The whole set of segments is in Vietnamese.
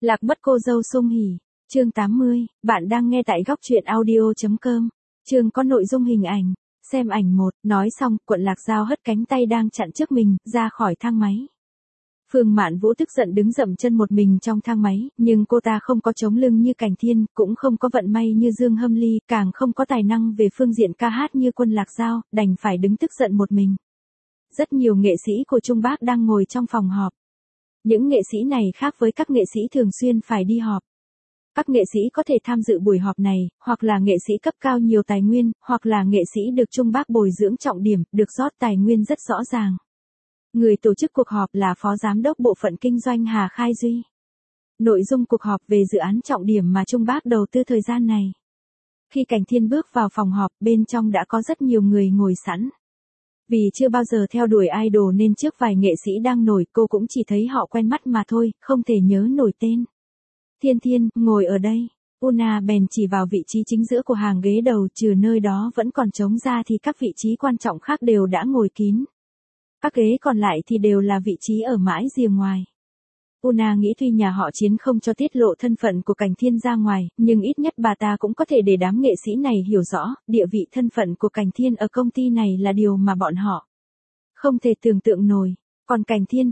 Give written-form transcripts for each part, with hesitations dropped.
Lạc mất cô dâu Sung Hỉ. Chương 80, bạn đang nghe tại góc truyện audio.com. Chương có nội dung hình ảnh. Xem ảnh 1, nói xong, Quận Lạc Giao hất cánh tay đang chặn trước mình, ra khỏi thang máy. Phương Mạn Vũ tức giận đứng dậm chân một mình trong thang máy, nhưng cô ta không có chống lưng như Cảnh Thiên, cũng không có vận may như Dương Hâm Ly, càng không có tài năng về phương diện ca hát như Quân Lạc Giao, đành phải đứng tức giận một mình. Rất nhiều nghệ sĩ của Trung Bắc đang ngồi trong phòng họp. Những nghệ sĩ này khác với các nghệ sĩ thường xuyên phải đi họp. Các nghệ sĩ có thể tham dự buổi họp này, hoặc là nghệ sĩ cấp cao nhiều tài nguyên, hoặc là nghệ sĩ được Trung Bắc bồi dưỡng trọng điểm, được rót tài nguyên rất rõ ràng. Người tổ chức cuộc họp là Phó Giám đốc Bộ phận Kinh doanh Hà Khai Duy. Nội dung cuộc họp về dự án trọng điểm mà Trung Bắc đầu tư thời gian này. Khi Cảnh Thiên bước vào phòng họp, bên trong đã có rất nhiều người ngồi sẵn. Vì chưa bao giờ theo đuổi idol nên trước vài nghệ sĩ đang nổi cô cũng chỉ thấy họ quen mắt mà thôi, không thể nhớ nổi tên. Thiên Thiên, ngồi ở đây. Una bèn chỉ vào vị trí chính giữa của hàng ghế đầu, trừ nơi đó vẫn còn trống ra thì các vị trí quan trọng khác đều đã ngồi kín. Các ghế còn lại thì đều là vị trí ở mãi rìa ngoài. Una nghĩ tuy nhà họ Chiến không cho tiết lộ thân phận của Cảnh Thiên ra ngoài, nhưng ít nhất bà ta cũng có thể để đám nghệ sĩ này hiểu rõ, địa vị thân phận của Cảnh Thiên ở công ty này là điều mà bọn họ không thể tưởng tượng nổi. Còn Cảnh Thiên,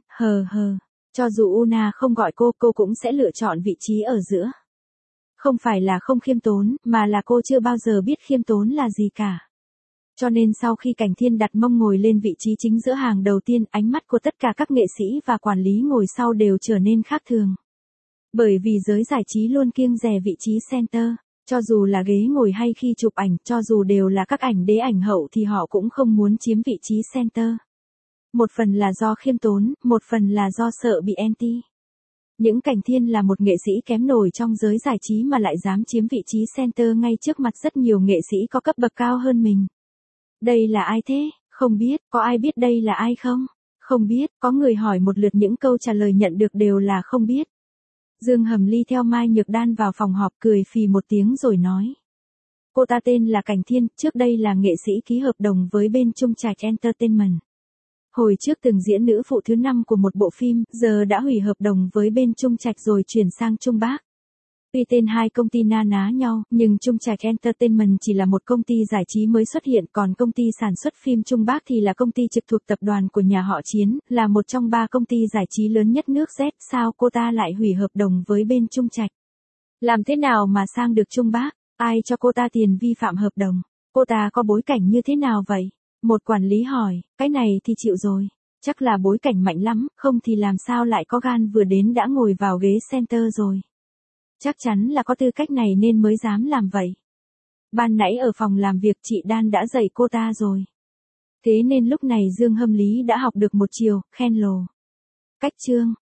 cho dù Una không gọi cô cũng sẽ lựa chọn vị trí ở giữa. Không phải là không khiêm tốn, mà là cô chưa bao giờ biết khiêm tốn là gì cả. Cho nên sau khi Cảnh Thiên đặt mông ngồi lên vị trí chính giữa hàng đầu tiên, ánh mắt của tất cả các nghệ sĩ và quản lý ngồi sau đều trở nên khác thường. Bởi vì giới giải trí luôn kiêng dè vị trí center, cho dù là ghế ngồi hay khi chụp ảnh, cho dù đều là các ảnh đế ảnh hậu thì họ cũng không muốn chiếm vị trí center. Một phần là do khiêm tốn, một phần là do sợ bị anti. Những Cảnh Thiên là một nghệ sĩ kém nổi trong giới giải trí mà lại dám chiếm vị trí center ngay trước mặt rất nhiều nghệ sĩ có cấp bậc cao hơn mình. Đây là ai thế? Không biết, có ai biết đây là ai không? Không biết, có người hỏi một lượt những câu trả lời nhận được đều là không biết. Dương Hầm Ly theo Mai Nhược Đan vào phòng họp cười phì một tiếng rồi nói. Cô ta tên là Cảnh Thiên, trước đây là nghệ sĩ ký hợp đồng với bên Trung Trạch Entertainment. Hồi trước từng diễn nữ phụ thứ 5 của một bộ phim, giờ đã hủy hợp đồng với bên Trung Trạch rồi chuyển sang Trung Bắc. Tuy tên hai công ty na ná nhau, nhưng Trung Trạch Entertainment chỉ là một công ty giải trí mới xuất hiện, còn công ty sản xuất phim Trung Bắc thì là công ty trực thuộc tập đoàn của nhà họ Chiến, là một trong 3 công ty giải trí lớn nhất nước Z. Sao cô ta lại hủy hợp đồng với bên Trung Trạch? Làm thế nào mà sang được Trung Bắc? Ai cho cô ta tiền vi phạm hợp đồng? Cô ta có bối cảnh như thế nào vậy? Một quản lý hỏi, cái này thì chịu rồi. Chắc là bối cảnh mạnh lắm, không thì làm sao lại có gan vừa đến đã ngồi vào ghế center rồi. Chắc chắn là có tư cách này nên mới dám làm vậy. Ban nãy ở phòng làm việc chị Đan đã dạy cô ta rồi. Thế nên lúc này Dương Hâm Lý đã học được một chiều, khen lồ. Cách chương,